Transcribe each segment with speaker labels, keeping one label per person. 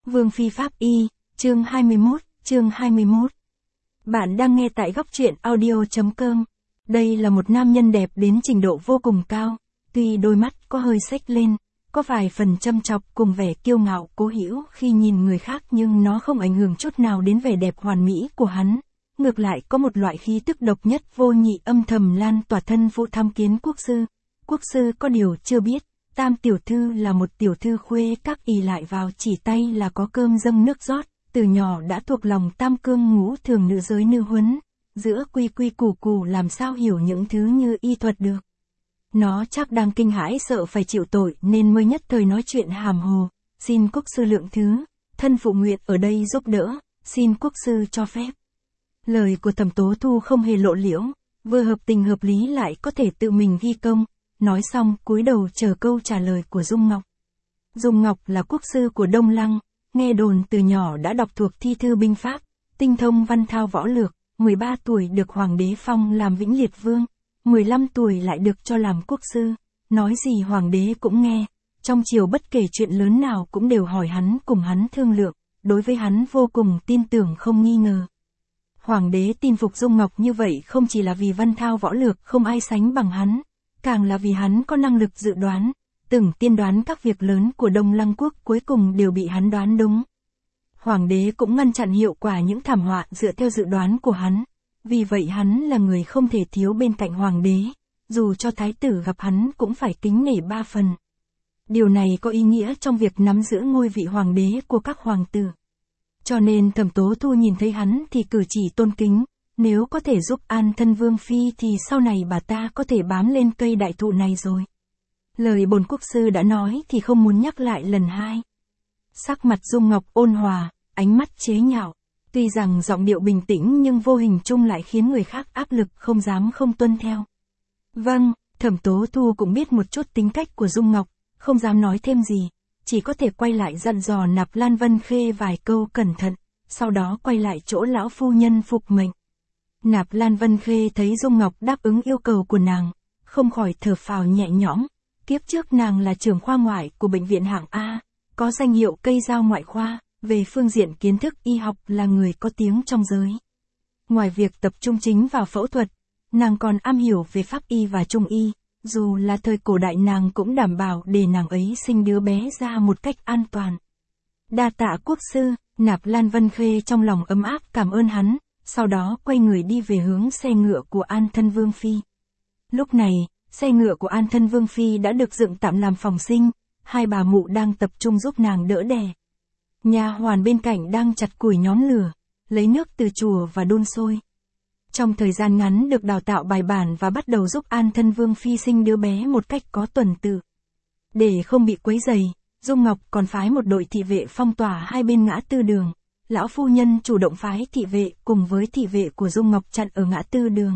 Speaker 1: Vương Phi Pháp Y, chương 21. Bạn đang nghe tại góc truyện audio.com. Đây là một nam nhân đẹp đến trình độ vô cùng cao, tuy đôi mắt có hơi xếch lên, có vài phần châm chọc cùng vẻ kiêu ngạo cố hữu khi nhìn người khác, nhưng nó không ảnh hưởng chút nào đến vẻ đẹp hoàn mỹ của hắn. Ngược lại có một loại khí tức độc nhất vô nhị âm thầm lan tỏa thân phụ tham kiến quốc sư. Quốc sư có điều chưa biết, Tam tiểu thư là một tiểu thư khuê các, ỷ lại vào chỉ tay là có cơm dâng nước rót, từ nhỏ đã thuộc lòng tam cương ngũ thường nữ giới nữ huấn, giữa quy quy củ củ làm sao hiểu những thứ như y thuật được. Nó chắc đang kinh hãi sợ phải chịu tội nên mới nhất thời nói chuyện hàm hồ, xin quốc sư lượng thứ, thân phụ nguyện ở đây giúp đỡ, xin quốc sư cho phép. Lời của Thẩm Tố Thu không hề lộ liễu, vừa hợp tình hợp lý lại có thể tự mình ghi công. Nói xong cúi đầu chờ câu trả lời của Dung Ngọc. Dung Ngọc là quốc sư của Đông Lăng, nghe đồn từ nhỏ đã đọc thuộc thi thư binh pháp, tinh thông văn thao võ lược, 13 tuổi được hoàng đế phong làm Vĩnh Liệt Vương, 15 tuổi lại được cho làm quốc sư, nói gì hoàng đế cũng nghe, trong triều bất kể chuyện lớn nào cũng đều hỏi hắn cùng hắn thương lượng, đối với hắn vô cùng tin tưởng không nghi ngờ. Hoàng đế tin phục Dung Ngọc như vậy không chỉ là vì văn thao võ lược không ai sánh bằng hắn, càng là vì hắn có năng lực dự đoán, từng tiên đoán các việc lớn của Đông Lăng quốc cuối cùng đều bị hắn đoán đúng. Hoàng đế cũng ngăn chặn hiệu quả những thảm họa dựa theo dự đoán của hắn, vì vậy hắn là người không thể thiếu bên cạnh hoàng đế, dù cho thái tử gặp hắn cũng phải kính nể 3 phần. Điều này có ý nghĩa trong việc nắm giữ ngôi vị hoàng đế của các hoàng tử. Cho nên Thẩm Tố Thu nhìn thấy hắn thì cử chỉ tôn kính. Nếu có thể giúp an thân Vương Phi thì sau này bà ta có thể bám lên cây đại thụ này rồi. Lời bổn quốc sư đã nói thì không muốn nhắc lại lần hai. Sắc mặt Dung Ngọc ôn hòa, ánh mắt chế nhạo. Tuy rằng giọng điệu bình tĩnh nhưng vô hình chung lại khiến người khác áp lực không dám không tuân theo. Vâng, Thẩm Tố Thu cũng biết một chút tính cách của Dung Ngọc, không dám nói thêm gì. Chỉ có thể quay lại dặn dò Nạp Lan Vân Khê vài câu cẩn thận, sau đó quay lại chỗ lão phu nhân phục mệnh. Nạp Lan Vân Khê thấy Dung Ngọc đáp ứng yêu cầu của nàng, không khỏi thở phào nhẹ nhõm. Kiếp trước nàng là trưởng khoa ngoại của bệnh viện hạng A, có danh hiệu cây dao ngoại khoa, về phương diện kiến thức y học là người có tiếng trong giới. Ngoài việc tập trung chính vào phẫu thuật, nàng còn am hiểu về pháp y và trung y, dù là thời cổ đại nàng cũng đảm bảo để nàng ấy sinh đứa bé ra một cách an toàn. Đa tạ quốc sư, Nạp Lan Vân Khê trong lòng ấm áp cảm ơn hắn. Sau đó quay người đi về hướng xe ngựa của An Thân Vương Phi. Lúc này, xe ngựa của An Thân Vương Phi đã được dựng tạm làm phòng sinh, hai bà mụ đang tập trung giúp nàng đỡ đẻ. Nha hoàn bên cạnh đang chặt củi nhóm lửa, lấy nước từ chùa và đun sôi. Trong thời gian ngắn được đào tạo bài bản và bắt đầu giúp An Thân Vương Phi sinh đứa bé một cách có tuần tự. Để không bị quấy rầy, Dung Ngọc còn phái một đội thị vệ phong tỏa hai bên ngã tư đường. Lão phu nhân chủ động phái thị vệ cùng với thị vệ của Dung Ngọc chặn ở ngã tư đường.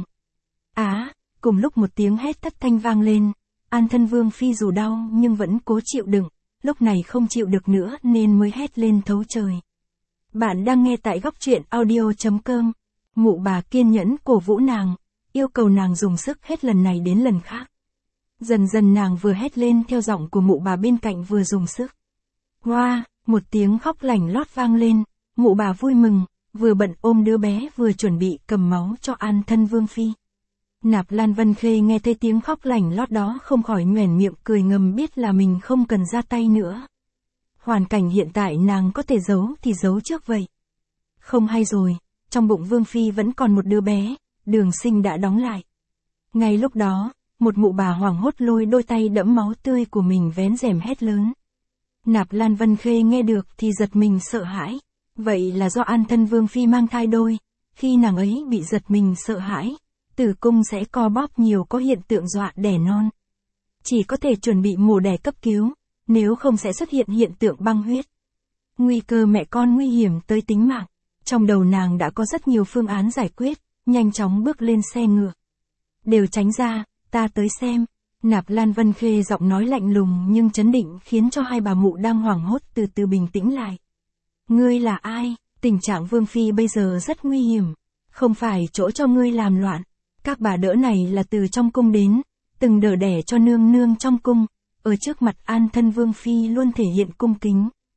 Speaker 1: Cùng lúc một tiếng hét thất thanh vang lên, An Thân Vương Phi dù đau nhưng vẫn cố chịu đựng, lúc này không chịu được nữa nên mới hét lên thấu trời. Bạn đang nghe tại góc truyện audio.com. Mụ bà kiên nhẫn cổ vũ nàng, yêu cầu nàng dùng sức hết lần này đến lần khác. Dần dần nàng vừa hét lên theo giọng của mụ bà bên cạnh vừa dùng sức. Hoa, một tiếng khóc lảnh lót vang lên. Mụ bà vui mừng, vừa bận ôm đứa bé vừa chuẩn bị cầm máu cho An Thân Vương Phi. Nạp Lan Vân Khê nghe thấy tiếng khóc lảnh lót đó không khỏi nhoẻn miệng cười ngầm, biết là mình không cần ra tay nữa. Hoàn cảnh hiện tại nàng có thể giấu thì giấu trước vậy. Không hay rồi, trong bụng Vương Phi vẫn còn một đứa bé, đường sinh đã đóng lại. Ngay lúc đó, một mụ bà hoảng hốt lôi đôi tay đẫm máu tươi của mình vén rèm hét lớn. Nạp Lan Vân Khê nghe được thì giật mình sợ hãi. Vậy là do An Thân Vương Phi mang thai đôi, khi nàng ấy bị giật mình sợ hãi, tử cung sẽ co bóp nhiều, có hiện tượng dọa đẻ non. Chỉ có thể chuẩn bị mổ đẻ cấp cứu, nếu không sẽ xuất hiện hiện tượng băng huyết. Nguy cơ mẹ con nguy hiểm tới tính mạng, trong đầu nàng đã có rất nhiều phương án giải quyết, nhanh chóng bước lên xe ngựa. Đều tránh ra, ta tới xem. Nạp Lan Vân Khê giọng nói lạnh lùng nhưng trấn định khiến cho hai bà mụ đang hoảng hốt từ từ bình tĩnh lại. Ngươi là ai? Tình trạng Vương Phi bây giờ rất nguy hiểm. Không phải chỗ cho ngươi làm loạn. Các bà đỡ này là từ trong cung đến, từng đỡ đẻ cho nương nương trong cung. Ở trước mặt An Thân Vương Phi luôn thể hiện cung kính.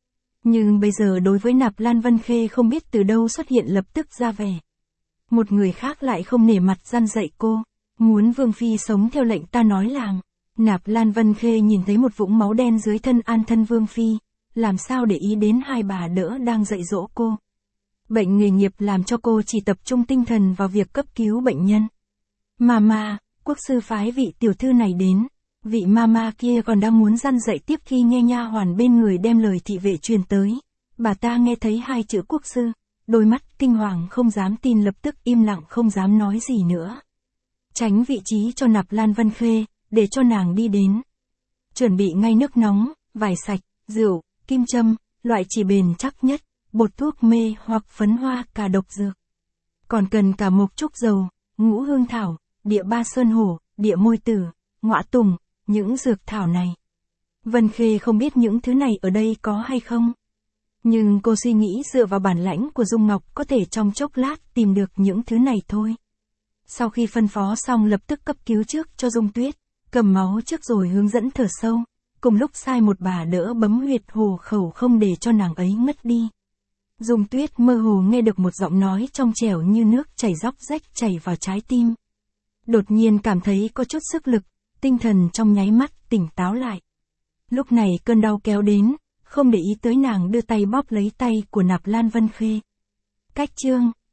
Speaker 1: Nhưng bây giờ đối với Nạp Lan Vân Khê không biết từ đâu xuất hiện lập tức ra vẻ. Một người khác lại không nể mặt răn dạy cô, muốn Vương Phi sống theo lệnh ta nói làm. Nạp Lan Vân Khê nhìn thấy một vũng máu đen dưới thân An thân Vương Phi, làm sao để ý đến hai bà đỡ đang dạy dỗ cô. Bệnh nghề nghiệp làm cho cô chỉ tập trung tinh thần vào việc cấp cứu bệnh nhân. Mama, quốc sư phái vị tiểu thư này đến. Vị mama kia còn đang muốn răn dạy tiếp khi nghe nha hoàn bên người đem lời thị vệ truyền tới. Bà ta nghe thấy hai chữ quốc sư, đôi mắt kinh hoàng không dám tin, lập tức im lặng không dám nói gì nữa. Tránh vị trí cho Nạp Lan Vân Khê, để cho nàng đi đến. Chuẩn bị ngay nước nóng, vải sạch, rượu, kim châm, loại chỉ bền chắc nhất, bột thuốc mê hoặc phấn hoa cả độc dược. Còn cần cả mộc trúc dầu, ngũ hương thảo, địa ba sơn hổ, địa môi tử, ngõa tùng, những dược thảo này. Vân Khê không biết những thứ này ở đây có hay không. Nhưng cô suy nghĩ dựa vào bản lãnh của Dung Ngọc có thể trong chốc lát tìm được những thứ này thôi. Sau khi phân phó xong lập tức cấp cứu trước cho Dung Tuyết, cầm máu trước rồi hướng dẫn thở sâu, cùng lúc sai một bà đỡ bấm huyệt hồ khẩu không để cho nàng ấy ngất đi. Dung Tuyết mơ hồ nghe được một giọng nói trong trẻo như nước chảy róc rách chảy vào trái tim. Đột nhiên cảm thấy có chút sức lực, tinh thần trong nháy mắt tỉnh táo lại. Lúc này cơn đau kéo đến, không để ý tới nàng đưa tay bóp lấy tay của Nạp Lan Vân Khê. Cách chương